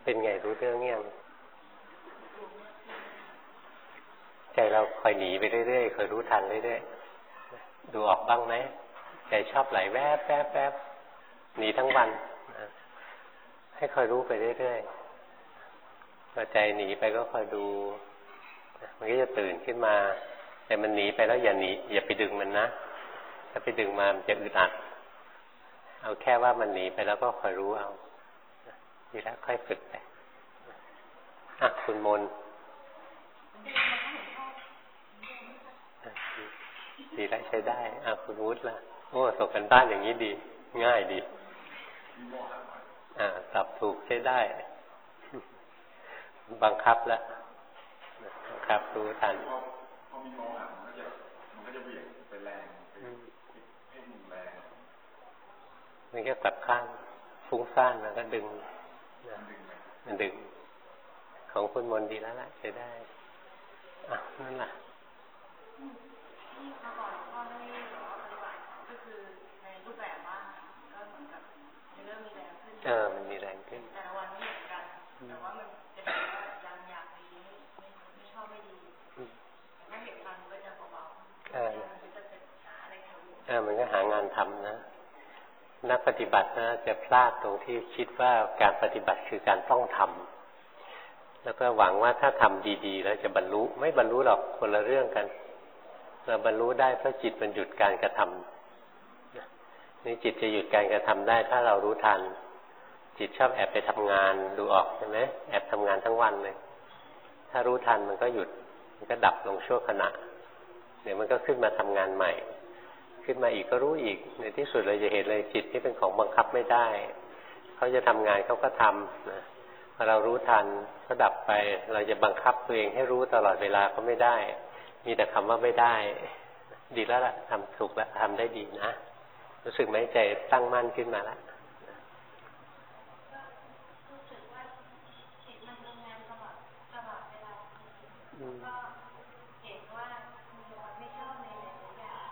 เป็นไงรู้เรื่องยังใจเราคอยหนีไปเรื่อยๆคอยรู้ทันเรื่อยๆดูออกบ้างไหมใจชอบไหลแวบแวบแวบหนีทั้งวันให้คอยรู้ไปเรื่อยๆพอใจหนีไปก็คอยดูมันก็จะตื่นขึ้นมาแต่มันหนีไปแล้วอย่าหนีอย่าไปดึงมันนะถ้าไปดึงมามันจะอึดอัดเอาแค่ว่ามันหนีไปแล้วก็คอยรู้เอาทีละค่อยฝึกไปคุณมนดีแล้วใช้ได้คุณวุฒิล่ะโอ้ส่งกันบ้านอย่างนี้ดีง่ายดีตอบถูกใช้ได้บังคับแล้วบังคับรู้ทันพอมีโมหะมันก็จะเบี่ยงไปแรงให้มุนแรงมันก็กลับข้างฟุ้งซ่านแล้วก็ดึงมันดึงของคุณมนดีแล้วล่ะใช้ได้นั่นล่ะที่เมื่อก่อนพ่อได้ปฏิบัติก็คือในรูปแบบว่าก็เหมือนกับเริ่มมีแรงขึ้นมันมีแรงขึ้นแต่วันไม่เหมือนกันแต่ว่ามันจะเห็นว่ายังอยากดีไม่ชอบไม่ดีถ้าเห็นทันก็จะเบาๆมันจะหาอะไรทำมันก็หางานทำนะนักปฏิบัตินะจะพลาดตรงที่คิดว่าการปฏิบัติคือการต้องทำแล้วก็หวังว่าถ้าทำดีๆแล้วจะบรรลุไม่บรรลุหรอกคนละเรื่องกันเราบรรลุได้เพราะจิตมันหยุดการกระทำนี่จิตจะหยุดการกระทำได้ถ้าเรารู้ทันจิตชอบแอบไปทำงานดูออกใช่ไหมแอบทำงานทั้งวันเลยถ้ารู้ทันมันก็หยุดมันก็ดับลงชั่วขณะเดี๋ยวมันก็ขึ้นมาทำงานใหม่ขึ้นมาอีกก็รู้อีกในที่สุดเราจะเห็นเลยจิตที่เป็นของบังคับไม่ได้เขาจะทำงานเขาก็ทำนะพอเรารู้ทันก็ดับไปเราจะบังคับตัวเองให้รู้ตลอดเวลาก็ไม่ได้มีแต่คำว่าไม่ได้ดีแล้วล่ะทำถูกแล้วทำได้ดีนะรู้สึกไหมใจตั้งมั่นขึ้นมาแล้วรู้สึกว่าจิตมันทำงานตลอดเวลาก็เห็นว่ามันไม่ชอบในหลายอย่าง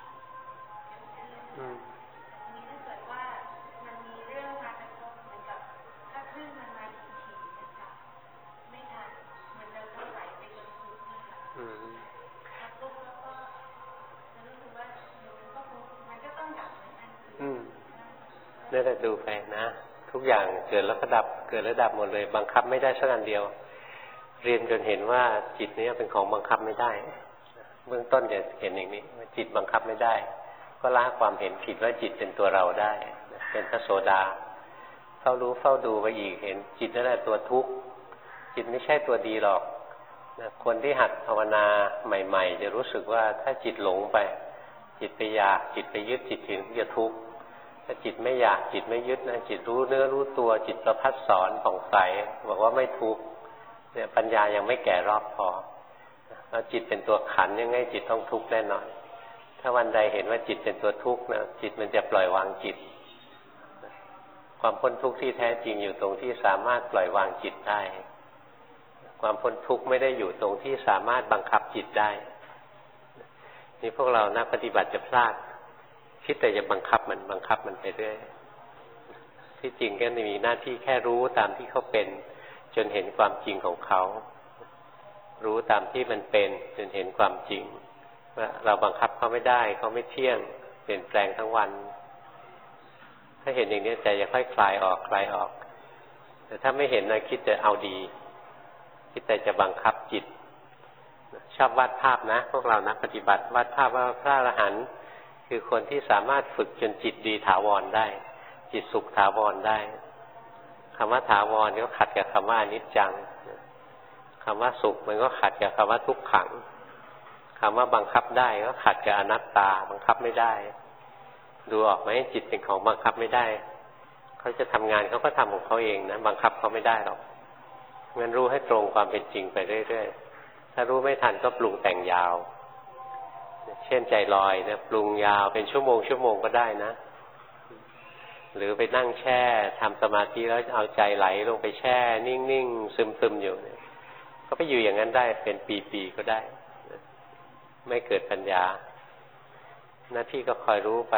มีถ้าเกิดว่ามันมีเรื่องมากระทบเหมือนกับถ้าคลื่นมันมาถี่ๆนะคะไม่ทันมันจะเข้าไหลไปจนสุดนะคะปุ๊บแล้วก็รู้สึกว่ามันก็ต้องดับเหมือนกันนี่แหละดูไปนะทุกอย่างเกิดแล้วก็ดับเกิดแล้วดับหมดเลยบังคับไม่ได้สักอันเดียวเรียนจนเห็นว่าจิตนี้เป็นของบังคับไม่ได้เบื้องต้นจะเห็นอย่างนี้ว่าจิตบังคับไม่ได้ก็ละความเห็นผิดว่าจิตเป็นตัวเราได้เป็นพระโสดาเฝ้ารู้เฝ้าดูไปอีกเห็นจิตนั่นแหละตัวทุกข์จิตไม่ใช่ตัวดีหรอกคนที่หัดภาวนาใหม่ๆจะรู้สึกว่าถ้าจิตหลงไปจิตไปอยากจิตไปยึดจิตถึงจะทุกข์ถ้าจิตไม่อยากจิตไม่ยึดนะจิตรู้เนื้อรู้ตัวจิตประภัสสรผ่องใสบอกว่าไม่ทุกข์เนี่ยปัญญายังไม่แก่รอบพอแล้วจิตเป็นตัวขันยังไงจิตต้องทุกข์แน่นอนถ้าวันใดเห็นว่าจิตเป็นตัวทุกข์นะจิตมันจะปล่อยวางจิตความพ้นทุกข์ที่แท้จริงอยู่ตรงที่สามารถปล่อยวางจิตได้ความพ้นทุกข์ไม่ได้อยู่ตรงที่สามารถบังคับจิตได้นี่พวกเรานักปฏิบัติจะพลาดคิดแต่จะบังคับมันไปเรื่อยที่จริงก็มีหน้าที่แค่รู้ตามที่เขาเป็นจนเห็นความจริงของเขารู้ตามที่มันเป็นจนเห็นความจริงว่าเราบังคับเขาไม่ได้เขาไม่เที่ยงเปลี่ยนแปลงทั้งวันถ้าเห็นอย่างนี้ใจจะค่อยคลายออกแต่ถ้าไม่เห็นนะคิดจะเอาดีคิดแต่จะบังคับจิตชอบวาดภาพนะพวกเรานักปฏิบัติวาดภาพว่าพระอรหันต์คือคนที่สามารถฝึกจนจิตดีถาวรได้จิตสุขถาวรได้คำว่าถาวรก็ขัดกับคำว่าอนิจจังคำว่าสุขมันก็ขัดกับคำว่าทุกขังคำว่าบังคับได้ก็ขัดกับอนัตตาบังคับไม่ได้ดูออกไหมจิตเป็นของบังคับไม่ได้เขาจะทำงานเขาก็ทำของเขาเองนะบังคับเขาไม่ได้หรอกงั้นรู้ให้ตรงความเป็นจริงไปเรื่อยๆถ้ารู้ไม่ทันก็ปรุงแต่งยาวเช่นใจลอยนะปรุงยาวเป็นชั่วโมงก็ได้นะหรือไปนั่งแช่ทำสมาธิแล้วเอาใจไหลลงไปแช่นิ่งๆซึมๆอยู่เนี่ยก็ไปอยู่อย่างนั้นได้เป็นปีๆก็ได้ไม่เกิดปัญญาหน้าที่ก็คอยรู้ไป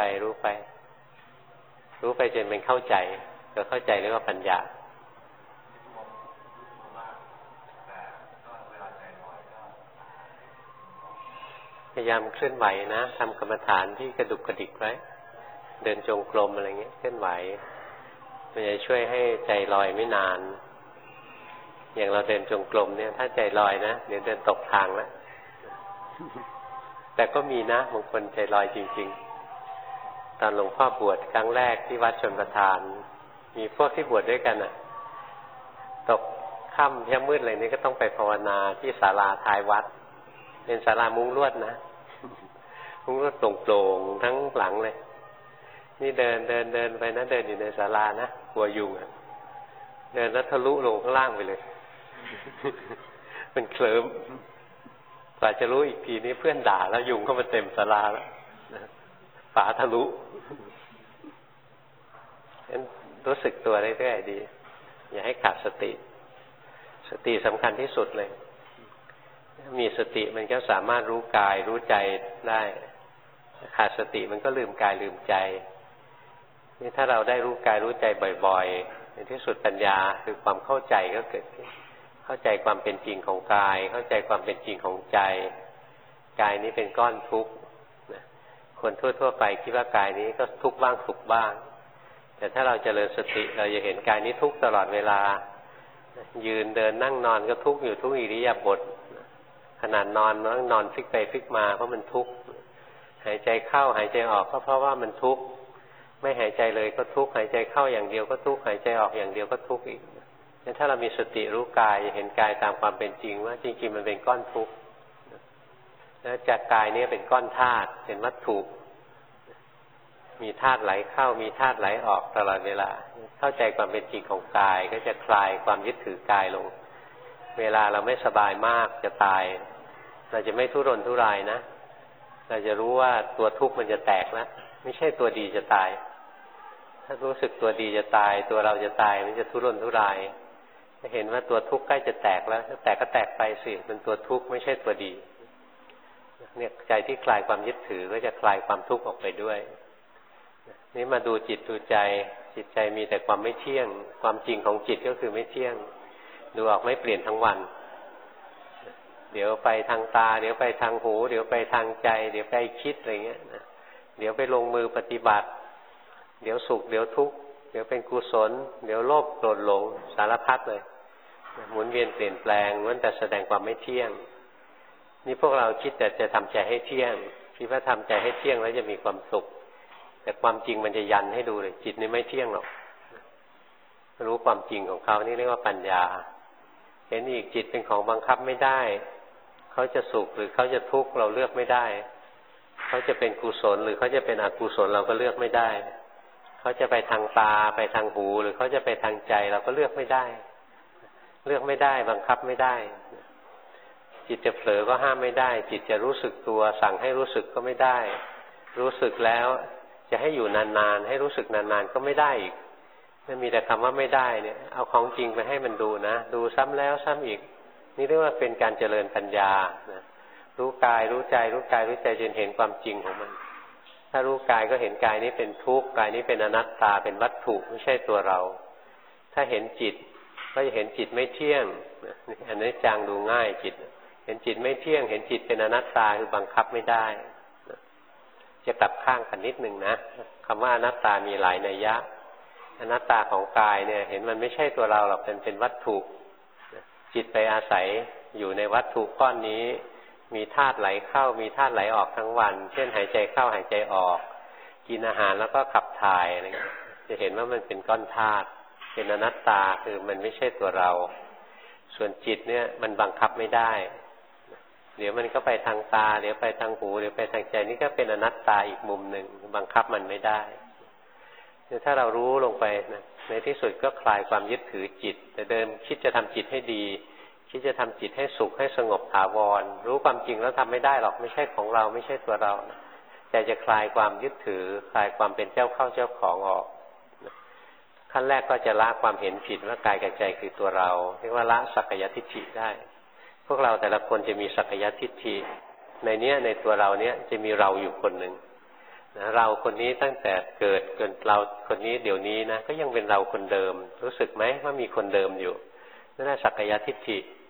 จนเป็นเข้าใจก็เข้าใจเรียกว่าปัญญาพยายามเคลื่อนไหวนะทำกรรมฐานที่กระดุกกระดิกไว้เดินจงกรมอะไรเงี้ยเคลื่อนไหวมันจะช่วยให้ใจลอยไม่นานอย่างเราเดินจงกรมเนี่ยถ้าใจลอยนะเดี๋ยวเดินตกทางแล้วแต่ก็มีนะบางคนใจลอยจริงๆตอนหลวงพ่อบวชครั้งแรกที่วัดชลประทานมีพวกที่บวชด้วยกันอ่ะตกค่ำย่ำมืดอะไรนี่ก็ต้องไปภาวนาที่ศาลาท้ายวัดเป็นศาลามุ้งลวดนะมุ้งลวดโปร่งๆทั้งหลังเลยนี่เดินไปนะเดินอยู่ในศาลานะกลัวยุงอ่ะเดินแล้วทะลุลงข้างล่างไปเลยมันเคลิ้มกว่าจะรู้อีกทีนี้เพื่อนด่าแล้วยุงเข้ามาเต็มศาลาแล้วฝาทะลุงั้นรู้สึกตัวเรื่อยๆดีอย่าให้ขาดสติสติสำคัญที่สุดเลยมีสติมันก็สามารถรู้กายรู้ใจได้ขาดสติมันก็ลืมกายลืมใจนี่ถ้าเราได้รู้กายรู้ใจบ่อยๆในที่สุดปัญญาคือความเข้าใจก็เกิดขึ้นเข้าใจความเป็นจริงของกายเข้าใจความเป็นจริงของใจกายนี้เป็นก้อนทุกข์คนทั่วๆไปคิดว่ากายนี้ก็ทุกข์บ้างสุขบ้างแต่ถ้าเราเจริญสติเราจะเห็นกายนี้ทุกข์ตลอดเวลายืนเดินนั่งนอนก็ทุกข์อยู่ทุกอิริยาบถขนาดนอนนั่งนอนพลิกไปพลิกมาเพราะมันทุกข์หายใจเข้าหายใจออกก็เพราะว่ามันทุกข์ไม่หายใจเลยก็ทุกข์หายใจเข้าอย่างเดียวก็ทุกข์หายใจออกอย่างเดียวก็ทุกข์อีกถ้าเรามีสติรู้กายเห็นกายตามความเป็นจริงว่าจริงๆมันเป็นก้อนทุกข์แล้วจากกายนี้เป็นก้อนธาตุเป็นวัตถุมีธาตุไหลเข้ามีธาตุไหลออกตลอดเวลาเข้าใจความเป็นจริงของกายก็จะคลายความยึดถือกายลงเวลาเราไม่สบายมากจะตายเราจะไม่ทุรนทุรายนะเราจะรู้ว่าตัวทุกข์มันจะแตกแล้วไม่ใช่ตัวดีจะตายถ้ารู้สึกตัวดีจะตายตัวเราจะตายมันจะทุรนทุรายจะเห็นว่าตัวทุกข์ใกล้จะแตกแล้วถ้าแตกก็แตกไปสิเป็นตัวทุกข์ไม่ใช่ตัวดีเนี่ยใจที่คลายความยึดถือก็จะคลายความทุกข์ออกไปด้วยนี่มาดูจิตดูใจจิตใจมีแต่ความไม่เที่ยงความจริงของจิตก็คือไม่เที่ยงดูออกไม่เปลี่ยนทั้งวันเดี๋ยวไปทางตาเดี๋ยวไปทางหูเดี๋ยวไปทางใจเดี๋ยวไปคิดอะไรเงี้ยนะเดี๋ยวไปลงมือปฏิบัติเดี๋ยวสุขเดี๋ยวทุกข์เดี๋ยวเป็นกุศลเดี๋ยวโลภโกรธหลงสารพัดเลยหมุนเวียนเปลี่ยนแปลงล้วนแต่แสดงความไม่เที่ยงนี่พวกเราคิดแต่จะทำใจให้เที่ยงคิดว่าทำใจให้เที่ยงแล้วจะมีความสุขแต่ความจริงมันจะยันให้ดูเลยจิตนี่ไม่เที่ยงหรอกรู้ความจริงของเขานี่เรียกว่าปัญญาเห็นอีกจิตเป็นของบังคับไม่ได้เขาจะสุขหรือเขาจะทุกข์เราเลือกไม่ได้เขาจะเป็นกุศลหรือเขาจะเป็นอกุศลเราก็เลือกไม่ได้เขาจะไปทางตาไปทางหูหรือเขาจะไปทางใจเราก็เลือกไม่ได้เลือกไม่ได้บังคับไม่ได้จิตจะเผลอก็ห้ามไม่ได้จิตจะรู้สึกตัวสั่งให้รู้สึกก็ไม่ได้รู้สึกแล้วจะให้อยู่นานๆให้รู้สึกนานๆก็ไม่ได้อีกมันมีแต่คำว่าไม่ได้เนี่ยเอาของจริงไปให้มันดูนะดูซ้ำแล้วซ้ำอีกนี่เรียกว่าเป็นการเจริญปัญญานะรู้กายรู้ใจรู้กายรู้ใจจนเห็นความจริงของมันถ้ารู้กายก็เห็นกายนี้เป็นทุกข์กายนี้เป็นอนัตตาเป็นวัตถุไม่ใช่ตัวเราถ้าเห็นจิตก็จะเห็นจิตไม่เที่ยงอันนี้จังดูง่ายจิตเห็นจิตไม่เที่ยงเห็นจิตเป็นอนัตตาคือบังคับไม่ได้จะกลับข้างกันนิดนึงนะคำว่าอนัตตามีหลายนัยยะอนัตตาของกายเนี่ยเห็นมันไม่ใช่ตัวเราหรอกเป็นวัตถุจิตไปอาศัยอยู่ในวัตถุก้อนนี้มีธาตุไหลเข้ามีธาตุไหลออกทั้งวันเช่นหายใจเข้าหายใจออกกินอาหารแล้วก็ขับถ่ายอะไรเงี้ยจะเห็นว่ามันเป็นก้อนธาตุเป็นอนัตตาคือมันไม่ใช่ตัวเราส่วนจิตเนี่ยมันบังคับไม่ได้เดี๋ยวมันก็ไปทางตาเดี๋ยวไปทางหูเดี๋ยวไปทางใจนี่ก็เป็นอนัตตาอีกมุมหนึ่งบังคับมันไม่ได้ถ้าเรารู้ลงไปนะในที่สุดก็คลายความยึดถือจิตแต่เดิมคิดจะทำจิตให้ดีคิดจะทำจิตให้สุขให้สงบถาวรรู้ความจริงแล้วทำไม่ได้หรอกไม่ใช่ของเราไม่ใช่ตัวเราแต่จะคลายความยึดถือคลายความเป็นเจ้าเข้าเจ้าของออกขั้นแรกก็จะละความเห็นผิดว่ากายกับใจคือตัวเราเรียกว่าละสักกายทิฏฐิได้พวกเราแต่ละคนจะมีสักกายทิฏฐิในตัวเราเนี้ยจะมีเราอยู่คนหนึ่งนะเราคนนี้ตั้งแต่เกิดจนเราคนนี้เดี๋ยวนี้นะก็ยังเป็นเราคนเดิมรู้สึกไหมว่ามีคนเดิมอยู่นั่นแหละสักกายทิฏฐิ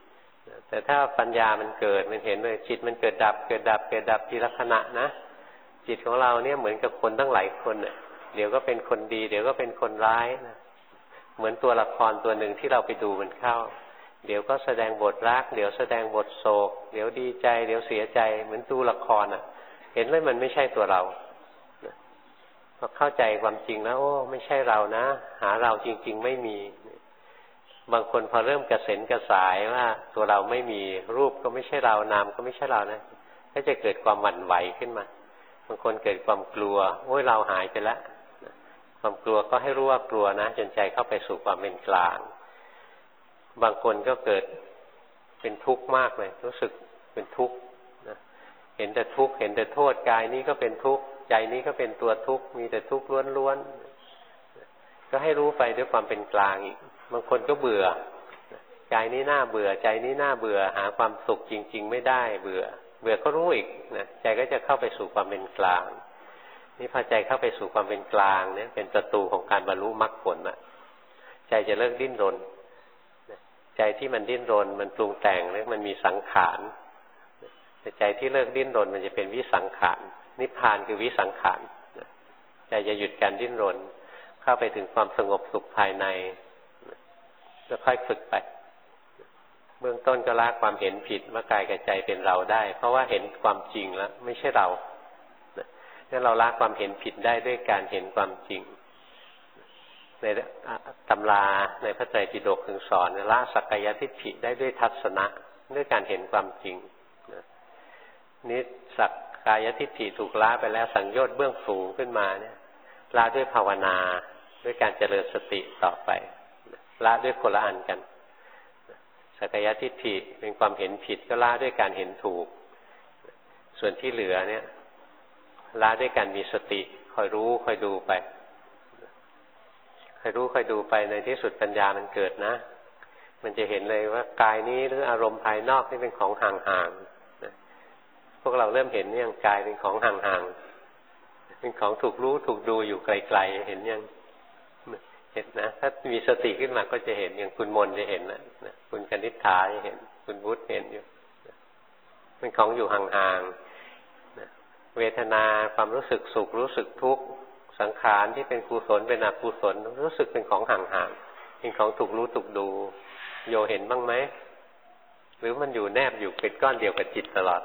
แต่ถ้าปัญญามันเกิดมันเห็นเลยจิตมันเกิดดับเกิดดับเกิดดับทีละขณะนะจิตของเราเนี่ยเหมือนกับคนตั้งหลายคนน่ะเดี๋ยวก็เป็นคนดีเดี๋ยวก็เป็นคนร้ายนะเหมือนตัวละครตัวหนึ่งที่เราไปดูมันเข้าเดี๋ยวก็แสดงบทรักเดี๋ยวแสดงบทโศกเดี๋ยวดีใจเดี๋ยวเสียใจเหมือนดูละครอ่ะเห็นเลยมันไม่ใช่ตัวเราพอเข้าใจความจริงแล้วโอ้ไม่ใช่เรานะหาเราจริงๆไม่มีบางคนพอเริ่มกระเซ็นกระสายว่าตัวเราไม่มีรูปก็ไม่ใช่เรานามก็ไม่ใช่เรานะก็จะเกิดความหวั่นไหวขึ้นมาบางคนเกิดความกลัวโอ้ยเราหายไปแล้วความกลัวก็ให้รู้ว่ากลัวนะจนใจเข้าไปสู่ความเป็นกลางบางคนก็เกิดเป็นทุกข์มากเลยรู้สึกเป็นทุกข์นะเห็นแต่ทุกข์เห็นแต่โทษกายนี้ก็เป็นทุกข์ใจนี้ก็เป็นตัวทุกข์มีแต่ทุกข์ล้วนๆก็ให้รู้ไปด้วยความเป็นกลางอีกบางคนก็เบื่อกายนี้น่าเบื่อใจนี้น่าเบื่อหาความสุขจริงๆไม่ได้เบื่อก็รู้อีกนะใจก็จะเข้าไปสู่ความเป็นกลางนี่พอใจเข้าไปสู่ความเป็นกลางเนี่ยเป็นประตูของการบรรลุมรรคผลนะใจจะเลิกดิ้นรนใจที่มันดิ้นรนมันปรุงแต่งแล้วมันมีสังขารแต่ใจที่เลิกดิ้นรนมันจะเป็นวิสังขารนิพพานคือวิสังขารใจจะหยุดการดิ้นรนเข้าไปถึงความสงบสุขภายในแล้วค่อยฝึกไปเบื้องต้นก็ละความเห็นผิดว่ากายกับใจเป็นเราได้เพราะว่าเห็นความจริงแล้วไม่ใช่เรางั้นเราละความเห็นผิดได้ด้วยการเห็นความจริงในตำราในพระไตรปิฎกถึงสอนละสักกายทิฏฐิได้ด้วยทัศนะด้วยการเห็นความจริงนี่สักกายทิฏฐิถูกละไปแล้วสังโยชน์เบื้องสูงขึ้นมาเนี่ยละด้วยภาวนาด้วยการเจริญสติต่อไปละด้วยคนละอันกันสักกายทิฏฐิเป็นความเห็นผิดก็ละด้วยการเห็นถูกส่วนที่เหลือเนี่ยละด้วยการมีสติคอยรู้คอยดูไปคอยรู้คอยดูไปในที่สุดปัญญามันเกิดนะมันจะเห็นเลยว่ากายนี้หรืออารมณ์ภายนอกนี่เป็นของห่างๆพวกเราเริ่มเห็นเนี่ยกายเป็นของห่างๆเป็นของถูกรู้ถูกดูอยู่ไกลๆเห็นยังเห็นนะถ้ามีสติขึ้นมาก็จะเห็นอย่างคุณมนจะเห็นนะคุณคณิษฐาจะเห็นคุณวุฒิเห็นอยู่เป็นของอยู่ห่างๆเวทนาความรู้สึกสุขรู้สึกทุกข์สังขารที่เป็นกุศลเป็นอกุศลรู้สึกเป็นของห่างๆเป็นของถูกรู้ถูกดูโยเห็นบ้างไหมหรือมันอยู่แนบอยู่เป็นก้อนเดียวกับจิตตลอด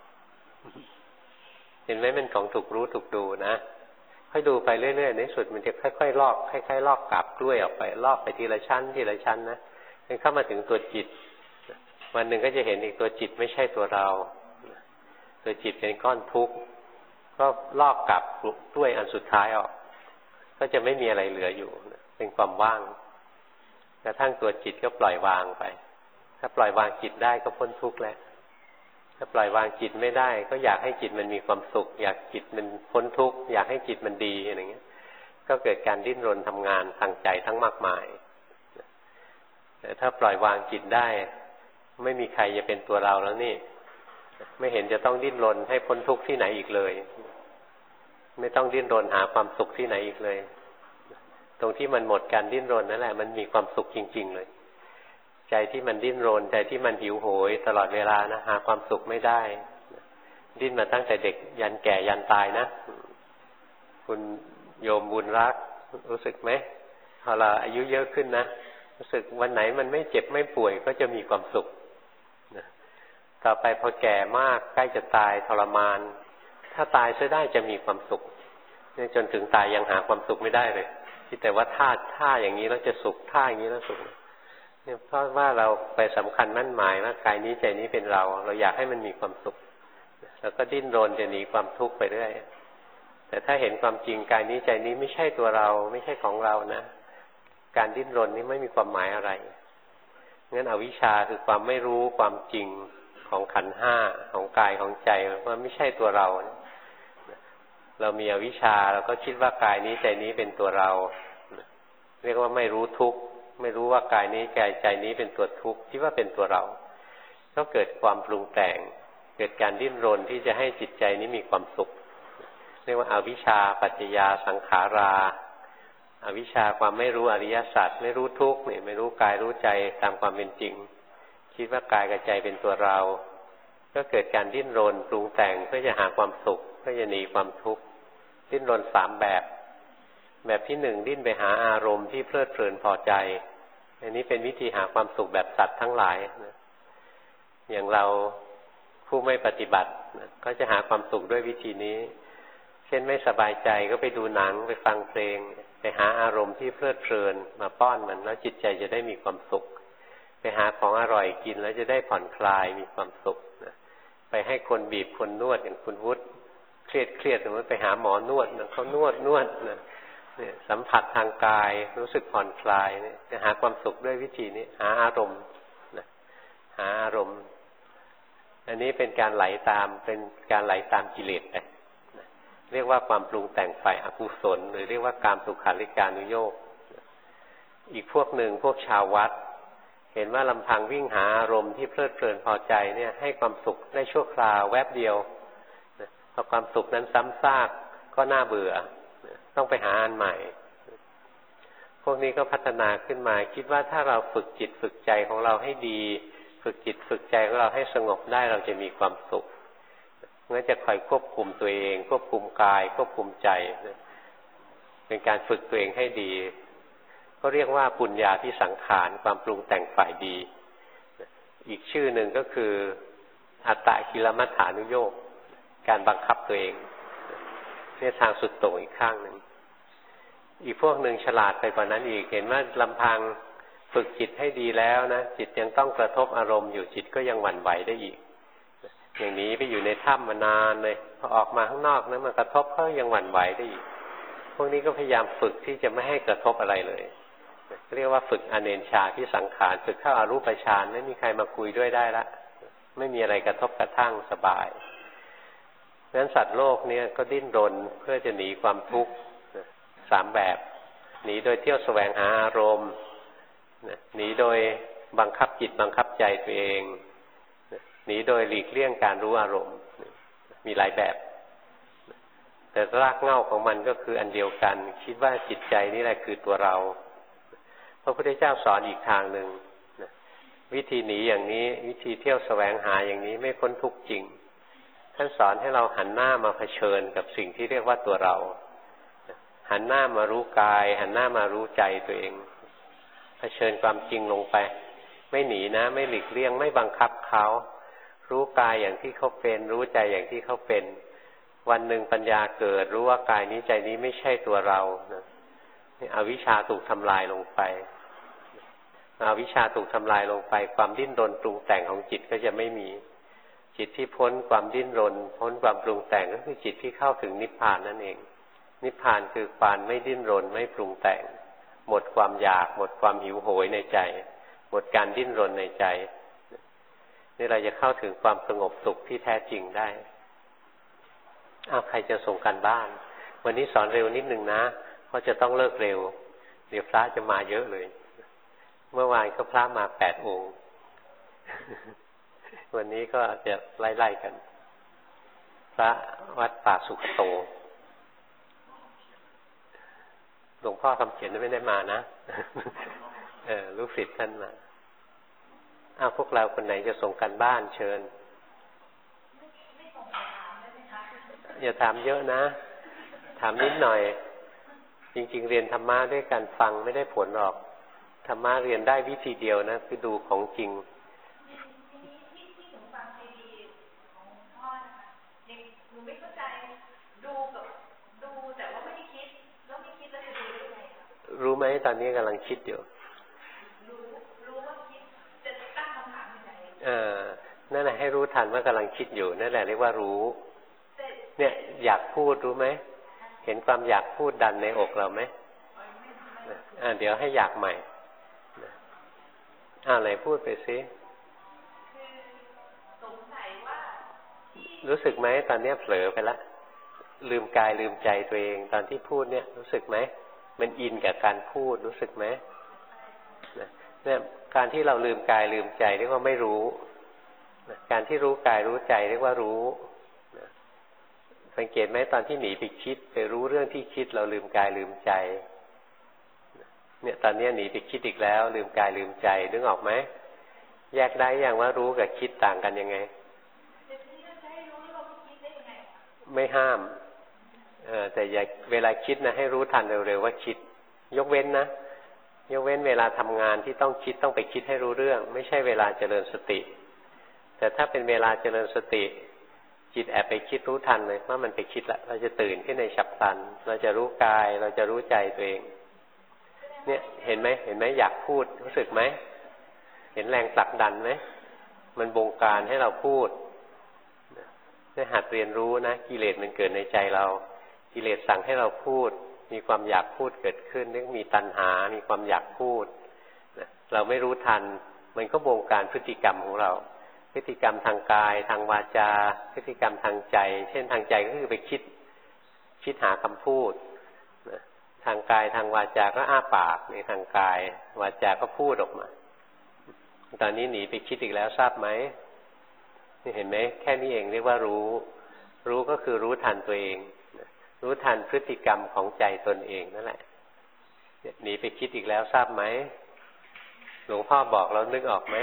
เห็นไหมมันของถูกรู้ถูกดูนะค่อยดูไปเรื่อยๆในสุดมันจะค่อยๆลอกคล้ายๆลอกกาบกล้วยออกไปลอกไปทีละชั้นทีละชั้นนะจนเข้ามาถึงตัวจิตวันหนึ่งก็จะเห็นอีกตัวจิตไม่ใช่ตัวเราตัวจิตเป็นก้อนทุกข์ก็ลอกกาบกล้วยอันสุดท้ายออกก็จะไม่มีอะไรเหลืออยู่เป็นความว่างกระทั่งตัวจิตก็ปล่อยวางไปถ้าปล่อยวางจิตได้ก็พ้นทุกข์แล้วถ้าปล่อยวางจิตไม่ได้ก็อยากให้จิตมันมีความสุขอยากจิตมันพ้นทุกข์อยากให้จิตมันดีอะไรเงี้ยก็เกิดการดิ้นรนทำงานทางใจทั้งมากมายแต่ถ้าปล่อยวางจิตได้ไม่มีใครจะเป็นตัวเราแล้วนี่ไม่เห็นจะต้องดิ้นรนให้พ้นทุกข์ที่ไหนอีกเลยไม่ต้องดิ้นรนหาความสุขที่ไหนอีกเลยตรงที่มันหมดการดิ้นรนนั่นแหละมันมีความสุขจริงๆเลยใจที่มันดิ้นรนใจที่มันหิวโหยตลอดเวลานะหาความสุขไม่ได้ดิ้นมาตั้งแต่เด็กยันแก่ยันตายนะคุณโยมบุญรักรู้สึกไหมพอเราอายุเยอะขึ้นนะรู้สึกวันไหนมันไม่เจ็บไม่ป่วยก็จะมีความสุขต่อไปพอแก่มากใกล้จะตายทรมานถ้าตายซะได้จะมีความสุขจนถึงตายยังหาความสุขไม่ได้เลยคิดแต่ว่าท่าอย่างนี้แล้วจะสุขท่าอย่างนี้แล้วสุขเนี่ยเพราะว่าเราไปสำคัญมั่นหมายว่ากายนี้ใจนี้เป็นเราอยากให้มันมีความสุขแล้วก็ดิ้นรนจะหนีความทุกข์ไปเรื่อยแต่ถ้าเห็นความจริงกายนี้ใจนี้ไม่ใช่ตัวเราไม่ใช่ของเรานะการดิ้นรนนี้ไม่มีความหมายอะไรงั้นอวิชชาคือความไม่รู้ความจริงของขันธ์ห้าของกายของใจว่าไม่ใช่ตัวเราเรามีอวิชชาเราก็คิดว่ากายนี้ใจนี้เป็นตัวเราเรียกว่าไม่รู้ทุกข์ไม่รู้ว่ากายนี้ใจนี้เป็นตัวทุกข์คิดว่าเป็นตัวเราก็เกิดความปรุงแต่งเกิดการดิ้นรนที่จะให้จิตใจนี้มีความสุขเรียกว่าอวิชชาปัจจยาสังขาราอวิชชาความไม่รู้อริยสัจไม่รู้ทุกข์เนี่ยไม่รู้กายรู้ใจตามความเป็นจริงคิดว่ากายกับใจเป็นตัวเราก็เกิดการดิ้นรนปรุงแต่งเพื่อจะหาความสุขเพื่อจะหนีความทุกข์ดิ้นรน3 แบบแบบที่1ดิ้นไปหาอารมณ์ที่เพลิดเพลินพอใจอันนี้เป็นวิธีหาความสุขแบบสัตว์ทั้งหลายนะอย่างเราผู้ไม่ปฏิบัตินะก็จะหาความสุขด้วยวิธีนี้เช่นไม่สบายใจก็ไปดูหนังไปฟังเพลงไปหาอารมณ์ที่เพลิดเพลินมาป้อนมันแล้วจิตใจจะได้มีความสุขไปหาของอร่อยกินแล้วจะได้ผ่อนคลายมีความสุขนะไปให้คนบีบคนนวดอย่างคุณวุฒิเครียดสมมติไปหาหมอนวดนะเขานวดนะเนี่ยสัมผัสทางกายรู้สึกผ่อนคลายเนี่ยจะหาความสุขด้วยวิธีนี้หาอารมณ์นะหาอารมณ์อันนี้เป็นการไหลตามกิเลสไปนะเรียกว่าความปรุงแต่งฝ่ายอกุศลหรือเรียกว่ากามสุขาริการุโยคอีกพวกหนึ่งพวกชาววัดเห็นว่าลำพังวิ่งหาอารมณ์ที่เพลิดเพลินพอใจเนี่ยให้ความสุขได้ชั่วคราวแวบเดียวพอความสุขนั้นซ้ำซากก็น่าเบื่อต้องไปหาอันใหม่พวกนี้ก็พัฒนาขึ้นมาคิดว่าถ้าเราฝึกจิตฝึกใจของเราให้ดีฝึกจิตฝึกใจของเราให้สงบได้เราจะมีความสุขงั้นจะคอยควบคุมตัวเองควบคุมกายควบคุมใจเป็นการฝึกตัวเองให้ดีก็เรียกว่าปุญญาภิสังขารความปรุงแต่งฝ่ายดีอีกชื่อหนึ่งก็คืออัตตกิลมัฏฐานุโยคการบังคับตัวเองเนี่ยทางสุดโต่งอีกข้างหนึ่งอีกพวกหนึ่งฉลาดไปกว่านั้นอีกเห็นว่าลำพังฝึกจิตให้ดีแล้วนะจิตยังต้องกระทบอารมณ์อยู่จิตก็ยังหวั่นไหวได้อีกอย่างนี้ไปอยู่ในถ้ำมานานเลยพอออกมาข้างนอกนะมันกระทบก็ยังหวั่นไหวได้อีกพวกนี้ก็พยายามฝึกที่จะไม่ให้กระทบอะไรเลยเรียกว่าฝึกอเนชชาภิสังขารฝึกเข้าอารูปฌานไม่มีใครมาคุยด้วยได้ละไม่มีอะไรกระทบกระทั่งสบายงั้นสัตว์โลกเนี่ยก็ดิ้นรนเพื่อจะหนีความทุกข์3 แบบหนีโดยเที่ยวแสวงหาอารมณ์หนีโดยบังคับจิตบังคับใจตัวเองหนีโดยหลีกเลี่ยงการรู้อารมณ์มีหลายแบบแต่รากเหง้าของมันก็คืออันเดียวกันคิดว่าจิตใจนี่แหละคือตัวเราพระพุทธเจ้าสอนอีกทางหนึ่งวิธีหนีอย่างนี้วิธีเที่ยวแสวงหาอย่างนี้ไม่พ้นทุกข์จริงท่านสอนให้เราหันหน้ามาเผชิญกับสิ่งที่เรียกว่าตัวเราหันหน้ามารู้กายหันหน้ามารู้ใจตัวเองเผชิญความจริงลงไปไม่หนีนะไม่หลีกเลี่ยงไม่บังคับเขารู้กายอย่างที่เขาเป็นรู้ใจอย่างที่เขาเป็นวันหนึ่งปัญญาเกิดรู้ว่ากายนี้ใจนี้ไม่ใช่ตัวเรานะอวิชชาถูกทำลายลงไปอวิชชาถูกทำลายลงไปความดิ้นรนปรุงแต่งของจิตก็จะไม่มีจิตที่พ้นความดิ้นรนพ้นความปรุงแต่งก็คือจิตที่เข้าถึงนิพพานนั่นเองนิพพานคือความไม่ดิ้นรนไม่ปรุงแต่งหมดความอยากหมดความหิวโหยในใจหมดการดิ้นรนในใจนี่เราจะเข้าถึงความสงบสุขที่แท้จริงได้ใครจะส่งกันบ้านวันนี้สอนเร็วนิดนึงนะเพราะจะต้องเลิกเร็วเดี๋ยวพระจะมาเยอะเลยเมื่อวานก็พระมา8 องค์ วันนี้ก็จะไล่ๆกันพระวัดป่าสุขโตหลวงพ่อคำเขียนไม่ได้มานะ ลูกศิษย์ท่านมาพวกเราคนไหนจะส่งกันบ้านเชิญอย่าถามเยอะนะถามนิดหน่อยจริงๆเรียนธรรมะด้วยการฟังไม่ได้ผลหรอกธรรมะเรียนได้วิธีเดียวนะคือดูของจริงรู้ไหมตอนนี้กำลังคิดอยู่รู้ว่าคิดจะตั้งคำถามยังไงนั่นแหละให้รู้ทันว่ากำลังคิดอยู่นั่นแหละเรียกว่ารู้เนี่ยอยากพูดรู้ไหมเห็นความอยากพูดดันในอกเราไหมเดี๋ยวให้อยากใหม่อะไรพูดไปสิรู้สึกไหมตอนนี้เผลอไปละลืมกายลืมใจตัวเองตอนที่พูดเนี่ยรู้สึกไหมมันอินกับการพูดรู้สึกไหมเนี่ยการที่เราลืมกายลืมใจเรียกว่าไม่รู้การที่รู้กายรู้ใจเรียกว่ารู้สังเกตไหมตอนที่หนีไปคิดไปรู้เรื่องที่คิดเราลืมกายลืมใจเนี่ยตอนนี้หนีไปคิดอีกแล้วลืมกายลืมใจนึกออกไหมแยกได้อย่างว่ารู้กับคิดต่างกันยังไงไม่ห้ามแต่อย่าเวลาคิดนะให้รู้ทันเร็วๆว่าคิดยกเว้นนะยกเว้นเวลาทำงานที่ต้องคิดต้องไปคิดให้รู้เรื่องไม่ใช่เวลาเจริญสติแต่ถ้าเป็นเวลาเจริญสติจิตแอบไปคิดรู้ทันเลยว่ามันไปคิดแล้วเราจะตื่นขึ้นในฉับพลันเราจะรู้กายเราจะรู้ใจตัวเองเนี่ยเห็นไหมอยากพูดรู้สึกไหมเห็นแรงผลักดันไหมมันบงการให้เราพูดเนี่ยหัดเรียนรู้นะกิเลสมันเกิดในใจเรากิเลสสั่งให้เราพูดมีความอยากพูดเกิดขึ้นนึกมีตัณหามีความอยากพูดเราไม่รู้ทันมันก็บงการพฤติกรรมของเราพฤติกรรมทางกายทางวาจาพฤติกรรมทางใจเช่นทางใจก็คือไปคิดหาคำพูดทางกายทางวาจาก็อ้าปากในทางกายวาจาก็พูดออกมาตอนนี้หนีไปคิดอีกแล้วทราบไหมนี่เห็นไหมแค่นี้เองเรียกว่ารู้ก็คือรู้ทันตัวเองรู้ทันพฤติกรรมของใจตนเองนั่นแหละหนีไปคิดอีกแล้วทราบไหมหลวงพ่อบอกเรานึกออกไหม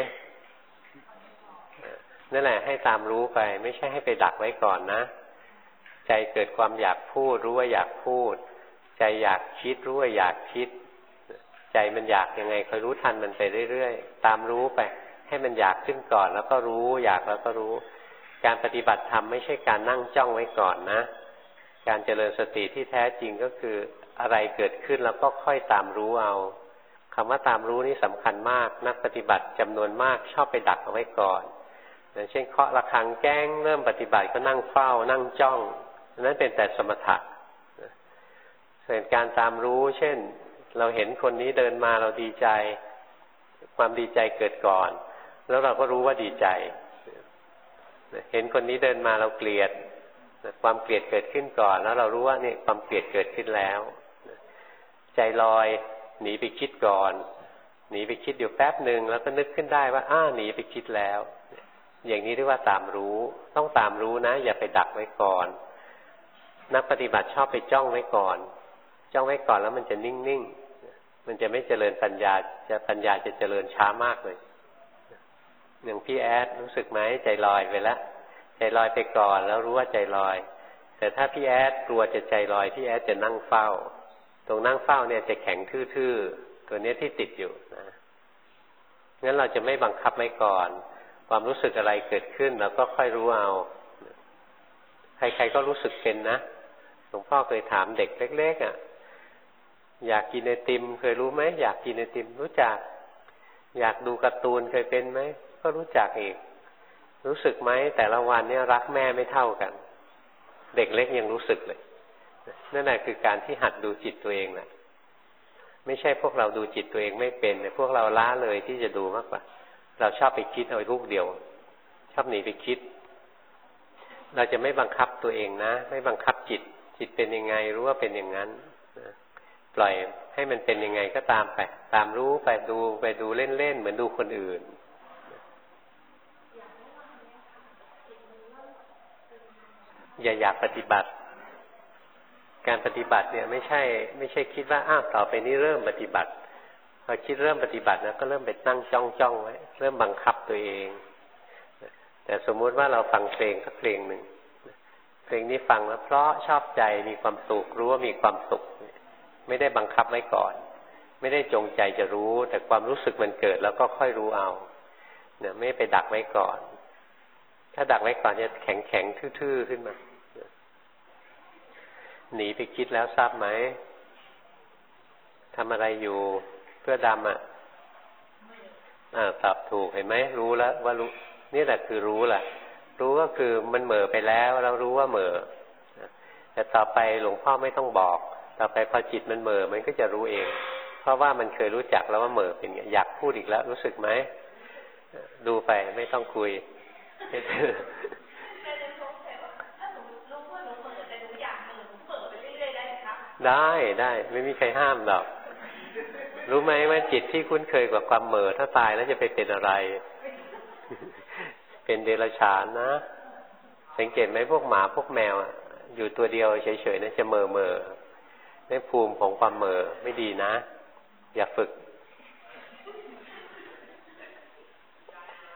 นั่นแหละให้ตามรู้ไปไม่ใช่ให้ไปดักไว้ก่อนนะใจเกิดความอยากพูดรู้ว่าอยากพูดใจอยากคิดรู้ว่าอยากคิดใจมันอยากยังไงคอยรู้ทันมันไปเรื่อยๆตามรู้ไปให้มันอยากขึ้นก่อนแล้วก็รู้อยากแล้วก็รู้การปฏิบัติธรรมไม่ใช่การนั่งจ้องไว้ก่อนนะการเจริญสติที่แท้จริงก็คืออะไรเกิดขึ้นแล้วก็ค่อยตามรู้เอาคำว่าตามรู้นี่สำคัญมากนักปฏิบัติจำนวนมากชอบไปดักเอาไว้ก่อนอย่างเช่นเคาะระฆังแก้งเริ่มปฏิบัติก็นั่งเฝ้านั่งจ้องนั้นเป็นแต่สมถะส่วนการตามรู้เช่นเราเห็นคนนี้เดินมาเราดีใจความดีใจเกิดก่อนแล้วเราก็รู้ว่าดีใจเห็นคนนี้เดินมาเราเกลียดความเกลียดเกิดขึ้นก่อนแล้วเรารู้ว่านี่ความเกลียดเกิดขึ้นแล้วใจลอยหนีไปคิดก่อนหนีไปคิดอยู่แป๊บหนึ่งแล้วก็นึกขึ้นได้ว่าหนีไปคิดแล้วอย่างนี้เรียกว่าตามรู้ต้องตามรู้นะอย่าไปดักไว้ก่อนนักปฏิบัติชอบไปจ้องไว้ก่อนจ้องไว้ก่อนแล้วมันจะนิ่งๆมันจะไม่เจริญปัญญาปัญญาจะเจริญช้ามากเลยอย่างพี่แอดรู้สึกไหมใจลอยไปแล้วใจลอยไปก่อนแล้วรู้ว่าใจลอยแต่ถ้าพี่แอดกลัวจะใจลอยพี่แอดจะนั่งเฝ้าตรงนั่งเฝ้าเนี่ยจะแข็งทื่อๆตัวนี้ที่ติดอยู่นะงั้นเราจะไม่บังคับไว้ก่อนความรู้สึกอะไรเกิดขึ้นเราก็ค่อยรู้เอาใครๆก็รู้สึกเป็นนะหลวงพ่อเคยถามเด็กเล็กๆอยากกินไอติมเคยรู้ไหมอยากกินไอติมรู้จักอยากดูการ์ตูนเคยเป็นไหมก็รู้จักอีกรู้สึกไหมแต่ละวันเนี่ยรักแม่ไม่เท่ากันเด็กเล็กยังรู้สึกเลยนั่นแหละคือการที่หัดดูจิตตัวเองแหละไม่ใช่พวกเราดูจิตตัวเองไม่เป็นแต่พวกเราล้าเลยที่จะดูมากกว่าเราชอบไปคิดเอาลูกเดียวชอบหนีไปคิดเราจะไม่บังคับตัวเองนะไม่บังคับจิตเป็นยังไงรู้ว่าเป็นอย่างนั้นปล่อยให้มันเป็นยังไงก็ตามไปตามรู้ไปดูเล่นๆเหมือนดูคนอื่นอย่าอยากปฏิบัติการปฏิบัติเนี่ยไม่ใช่คิดว่าต่อไปนี้เริ่มปฏิบัติพอคิดเริ่มปฏิบัตินะก็เริ่มไปนั่งจ้องไว้เริ่มบังคับตัวเองแต่สมมุติว่าเราฟังเพลงสักเพลงหนึ่งเพลงนี้ฟังแล้วเพราะชอบใจมีความสุขรู้ว่ามีความสุขไม่ได้บังคับไว้ก่อนไม่ได้จงใจจะรู้แต่ความรู้สึกมันเกิดแล้วก็ค่อยรู้เอาเนี่ยไม่ไปดักไว้ก่อนถ้าดักไว้ก่อนจะแข็งทื่อๆขึ้นมาหนีไปคิดแล้วทราบไหมทำอะไรอยู่เพื่อดำตอบถูกเห็นไหมรู้แล้วว่ารู้นี่แหละคือรู้แหละรู้ก็คือมันเหม่อไปแล้วเรารู้ว่าเหม่อแต่ต่อไปหลวงพ่อไม่ต้องบอกต่อไปพอจิตมันเหม่อมันก็จะรู้เองเพราะว่ามันเคยรู้จักแล้วว่าเหม่อเป็นไงอยากพูดอีกแล้วรู้สึกไหมดูไปไม่ต้องคุยได้ไม่มีใครห้ามหรอกรู้ไหมว่าจิตที่คุ้นเคยกับความเหม่อถ้าตายแล้วจะไปเป็นอะไรเป็นเดรัจฉานนะสังเกตไหมพวกหมาพวกแมวอยู่ตัวเดียวเฉยๆนะจะเหม่อในภูมิของความเหม่อไม่ดีนะอย่าฝึก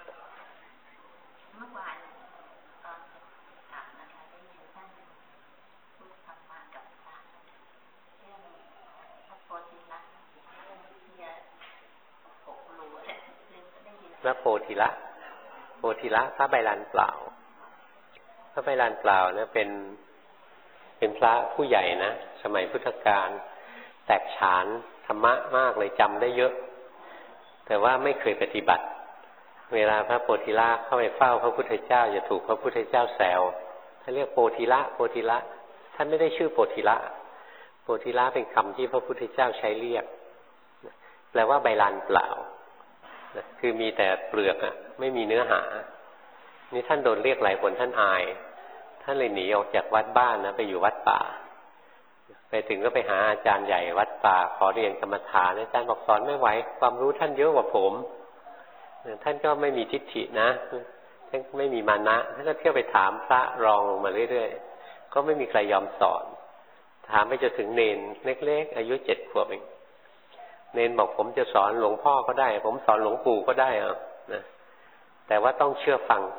พระโพธิละพระใบลานเปล่าพระใบลานเปล่าเนี่ยเป็นพระผู้ใหญ่นะสมัยพุทธกาลแตกฉานธรรมะมากเลยจำได้เยอะแต่ว่าไม่เคยปฏิบัติเวลาพระโพธิละเข้าไปเฝ้าพระพุทธเจ้าจะถูกพระพุทธเจ้าแซวท่านเรียกโพธิละท่านไม่ได้ชื่อโพธิละเป็นคำที่พระพุทธเจ้าใช้เรียกแปลว่าใบลานเปล่าคือมีแต่เปลือกไม่มีเนื้อหานี่ท่านโดนเรียกหลายคนท่านอายท่านเลยหนีออกจากวัดบ้านนะไปอยู่วัดป่าไปถึงก็ไปหาอาจารย์ใหญ่วัดป่าขอเรียนกรรมฐานอาจารย์บอกสอนไม่ไหวความรู้ท่านเยอะกว่าผมท่านก็ไม่มีทิฏฐินะท่านไม่มีมานะท่านก็เที่ยวไปถามพระรองลงมาเรื่อยๆก็ไม่มีใครยอมสอนถามไปจนถึงเนนเล็กๆอายุ7 ขวบเองเนนบอกผมจะสอนหลวงพ่อก็ได้ผมสอนหลวงปู่ก็ได้นะแต่ว่าต้องเชื่อฟัง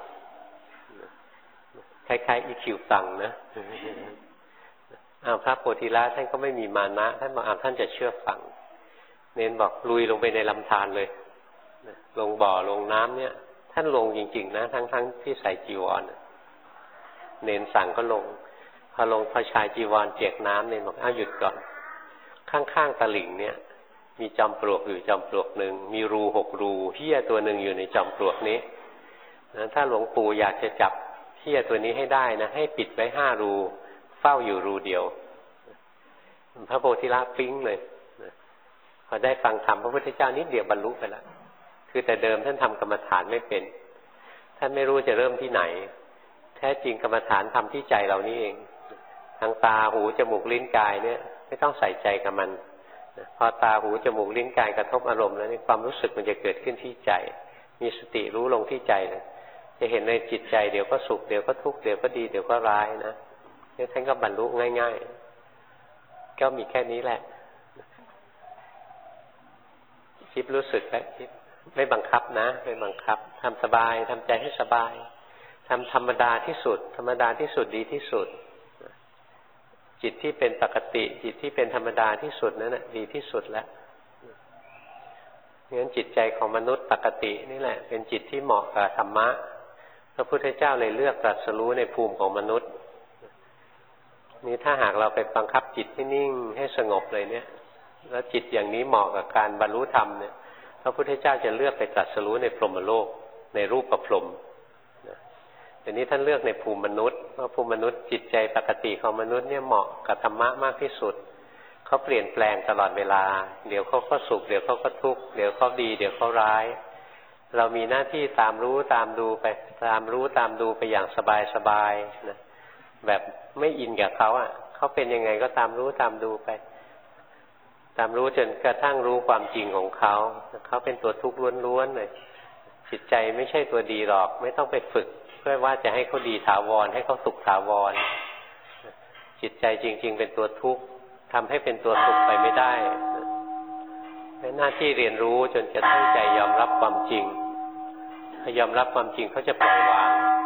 คล้ายๆอีคิวฟังนะพระโพธิละท่านก็ไม่มีมานะท่านบอกท่านจะเชื่อฟังเนนบอกลุยลงไปในลำธารเลยลงบ่อลงน้ำเนี่ยท่านลงจริงๆนะทั้งที่ใส่จีวรเนนสั่งก็ลงพอชายจีวรเปียกน้ำเนนบอกหยุดก่อนข้างๆตลิ่งเนี่ยมีจอมปลวกอยู่จอมปลวกหนึ่งมีรู6 รูเหี้ยตัวหนึ่งอยู่ในจอมปลวกนี้นะถ้าหลวงปู่อยากจะจับเหี้ยตัวนี้ให้ได้นะให้ปิดไว้5 รูเฝ้าอยู่รูเดียวพระโพธิละปิ๊งเลยพอได้ฟังธรรมพระพุทธเจ้านิดเดียวบรรลุไปแล้วคือแต่เดิมท่านทำกรรมฐานไม่เป็นท่านไม่รู้จะเริ่มที่ไหนแท้จริงกรรมฐานทำที่ใจเรานี่เองทางตาหูจมูกลิ้นกายเนี่ยไม่ต้องใส่ใจกับมันพอตาหูจมูกลิ้นกายกระทบอารมณ์แล้วนี่ความรู้สึกมันจะเกิดขึ้นที่ใจมีสติรู้ลงที่ใจเลยจะเห็นในจิตใจเดี๋ยวก็สุขเดี๋ยวก็ทุกข์เดี๋ยวก็ดีเดี๋ยวก็ร้ายนะนี่ท่านก็บรรลุง่ายๆก็มีแค่นี้แหละคิดรู้สึกแล้วคิดไม่บังคับนะไม่บังคับทำสบายทำใจให้สบายทำธรรมดาที่สุดดีที่สุดจิตที่เป็นปกติจิตที่เป็นธรรมดาที่สุดนั่นแหละดีที่สุดแล้วงั้นจิตใจของมนุษย์ปกตินี่แหละเป็นจิตที่เหมาะกับธรรมะพระพุทธเจ้าเลยเลือกตรัสรู้ในภูมิของมนุษย์นี่ถ้าหากเราไปบังคับจิตให้นิ่งให้สงบเลยเนี่ยแล้วจิตอย่างนี้เหมาะกับการบรรลุธรรมเนี่ยพระพุทธเจ้าจะเลือกไปตรัสรู้ในพรหมโลกในรูปพรหมแต่นี้ท่านเลือกในภูมิมนุษย์เพราะภูมิมนุษย์จิตใจปกติของมนุษย์เนี่ยเหมาะกับธรรมะมากที่สุดเขาเปลี่ยนแปลงตลอดเวลาเดี๋ยวเขาก็สุขเดี๋ยวเขาก็ทุกข์เดี๋ยวเขาดีเดี๋ยวเขาร้ายเรามีหน้าที่ตามรู้ตามดูไปอย่างสบายๆนะแบบไม่อินกับเขาเขาเป็นยังไงก็ตามรู้ตามดูไปตามรู้จนกระทั่งรู้ความจริงของเขาเป็นตัวทุกข์ล้วนๆเลยจิตใจไม่ใช่ตัวดีหรอกไม่ต้องไปฝึกเพื่อว่าจะให้เขาดีถาวรให้เขาสุขถาวรจิตใจจริงๆเป็นตัวทุกข์ทำให้เป็นตัวสุขไปไม่ได้เป็นหน้าที่เรียนรู้จนจะตั้งใจยอมรับความจริงพอยอมรับความจริงเขาจะปล่อยวาง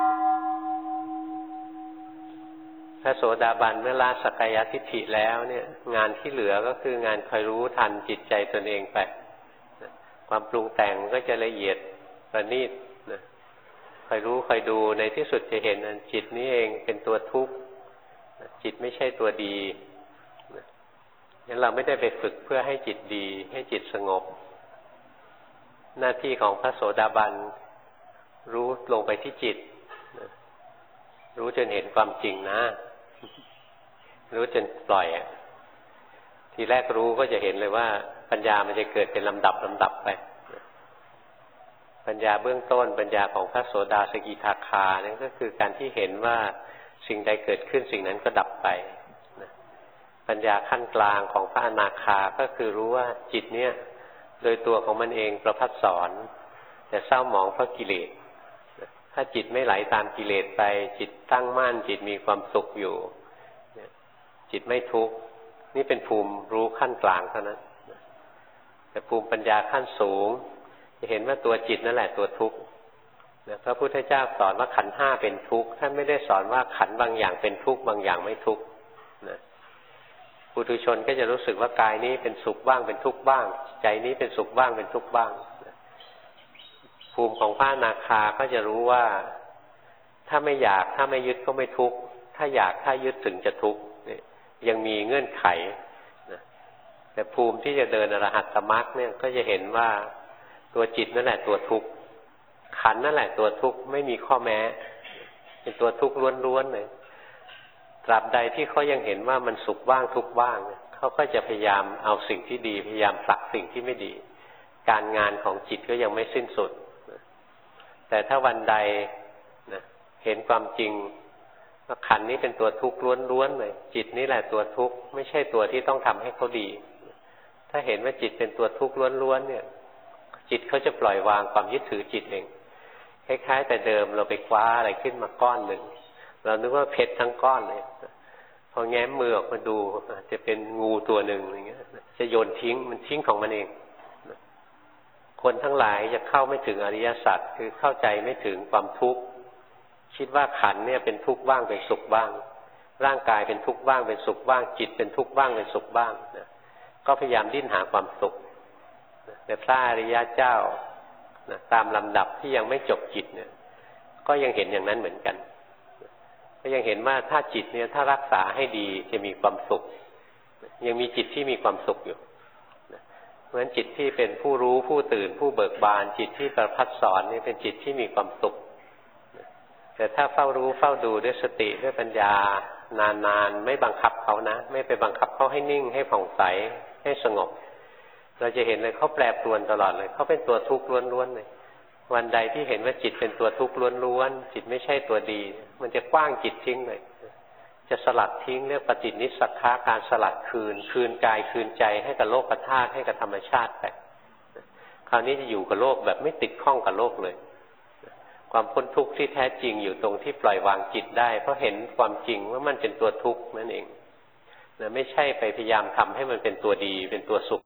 พระโสดาบันเมื่อละสักกายทิฏฐิแล้วเนี่ยงานที่เหลือก็คืองานคอยรู้ทันจิตใจตนเองไปความปรุงแต่งก็จะละเอียดประณีตนะคอยรู้คอยดูในที่สุดจะเห็นจิตนี้เองเป็นตัวทุกข์จิตไม่ใช่ตัวดีงั้นเราไม่ได้ไปฝึกเพื่อให้จิตดีให้จิตสงบหน้าที่ของพระโสดาบันรู้ลงไปที่จิตรู้จนเห็นความจริงนะรู้จนปล่อยทีแรกรู้ก็จะเห็นเลยว่าปัญญามันจะเกิดเป็นลำดับไปปัญญาเบื้องต้นปัญญาของพระโสดาสกิทาคานั่นก็คือการที่เห็นว่าสิ่งใดเกิดขึ้นสิ่งนั้นก็ดับไปปัญญาขั้นกลางของพระอนาคาก็คือรู้ว่าจิตเนี่ยโดยตัวของมันเองประพัดสอนแต่เศร้าหมองเพราะกิเลสถ้าจิตไม่ไหลตามกิเลสไปจิตตั้งมั่นจิตมีความสุขอยู่จิตไม่ทุกข์นี่เป็นภูมิรู้ขั้นกลางเท่านั้นแต่ภูมิปัญญาขั้นสูงจะเห็นว่าตัวจิตนั่นแหละตัวทุกข์พระพุทธเจ้าสอนว่าขันธ์ห้าเป็นทุกข์ท่านไม่ได้สอนว่าขันธ์บางอย่างเป็นทุกข์บางอย่างไม่ทุกข์ปุถุชนก็จะรู้สึกว่ากายนี้เป็นสุขบ้างเป็นทุกข์บ้างใจนี้เป็นสุขบ้างเป็นทุกข์บ้างพภูมิของพระอนาคาก็จะรู้ว่าถ้าไม่อยากถ้าไม่ยึดก็ไม่ทุกข์ถ้าอยากถ้ายึดถึงจะทุกข์ยังมีเงื่อนไขนะแต่ภูมิที่จะเดินอรหัตตมรรคเนี่ยก็จะเห็นว่าตัวจิตนั่นแหละตัวทุกข์ขันธ์นั่นแหละตัวทุกข์ไม่มีข้อแม้เป็นตัวทุกข์ล้วนๆเลยตราบใดที่เขายังเห็นว่ามันสุขบ้างทุกข์บ้างเขาก็จะพยายามเอาสิ่งที่ดีพยายามผลักสิ่งที่ไม่ดีการงานของจิตก็ยังไม่สิ้นสุดแต่ถ้าวันใดนะเห็นความจริงว่าขันธ์นี้เป็นตัวทุกข์ล้วนๆเลยจิตนี่แหละตัวทุกข์ไม่ใช่ตัวที่ต้องทำให้เขาดีถ้าเห็นว่าจิตเป็นตัวทุกข์ล้วนๆเนี่ยจิตเขาจะปล่อยวางความยึดถือจิตเองคล้ายๆแต่เดิมเราไปคว้าอะไรขึ้นมาก้อนหนึ่งเรานึกว่าเพชรทั้งก้อนเลยพอแง้มมือออกมาดูจะเป็นงูตัวหนึ่งอย่างเงี้ยจะโยนทิ้งมันทิ้งของมันเองคนทั้งหลายจะเข้าไม่ถึงอริยสัจคือเข้าใจไม่ถึงความทุกข์คิดว่าขันธ์เนี่ยเป็นทุกข์บ้างเป็นสุขบ้างร่างกายเป็นทุกข์บ้างเป็นสุขบ้างจิตเป็นทุกข์บ้างเป็นสุขบ้างนะก็พยายามดิ้นหาความสุขแต่พระอริยเจ้านะตามลำดับที่ยังไม่จบจิตเนี่ยก็ยังเห็นอย่างนั้นเหมือนกันก็ยังเห็นว่าถ้าจิตเนี่ยถ้ารักษาให้ดีจะมีความสุขยังมีจิตที่มีความสุขอยู่เพราะฉะนั้นจิตที่เป็นผู้รู้ผู้ตื่นผู้เบิกบานจิตที่ประพัดสอนนี่เป็นจิตที่มีความสุขแต่ถ้าเฝ้ารู้เฝ้าดูด้วยสติด้วยปัญญานานๆไม่บังคับเขานะไม่ไปบังคับเขาให้นิ่งให้ผ่องใสให้สงบเราจะเห็นเลยเขาแปรปรวนตลอดเลยเขาเป็นตัวทุกข์ล้วนๆเลยวันใดที่เห็นว่าจิตเป็นตัวทุกข์ล้วนๆจิตไม่ใช่ตัวดีมันจะกว้างจิตทิ้งเลยจะสลัดทิ้งเรียกปฏินิสสักขะการสลัดคืนกายคืนใจให้กับโลกธาตุให้กับธรรมชาติไปคราวนี้จะอยู่กับโลกแบบไม่ติดข้องกับโลกเลยความพ้นทุกข์ที่แท้จริงอยู่ตรงที่ปล่อยวางจิตได้เพราะเห็นความจริงว่ามันเป็นตัวทุกข์นั่นเองไม่ใช่ไปพยายามทำให้มันเป็นตัวดีเป็นตัวสุข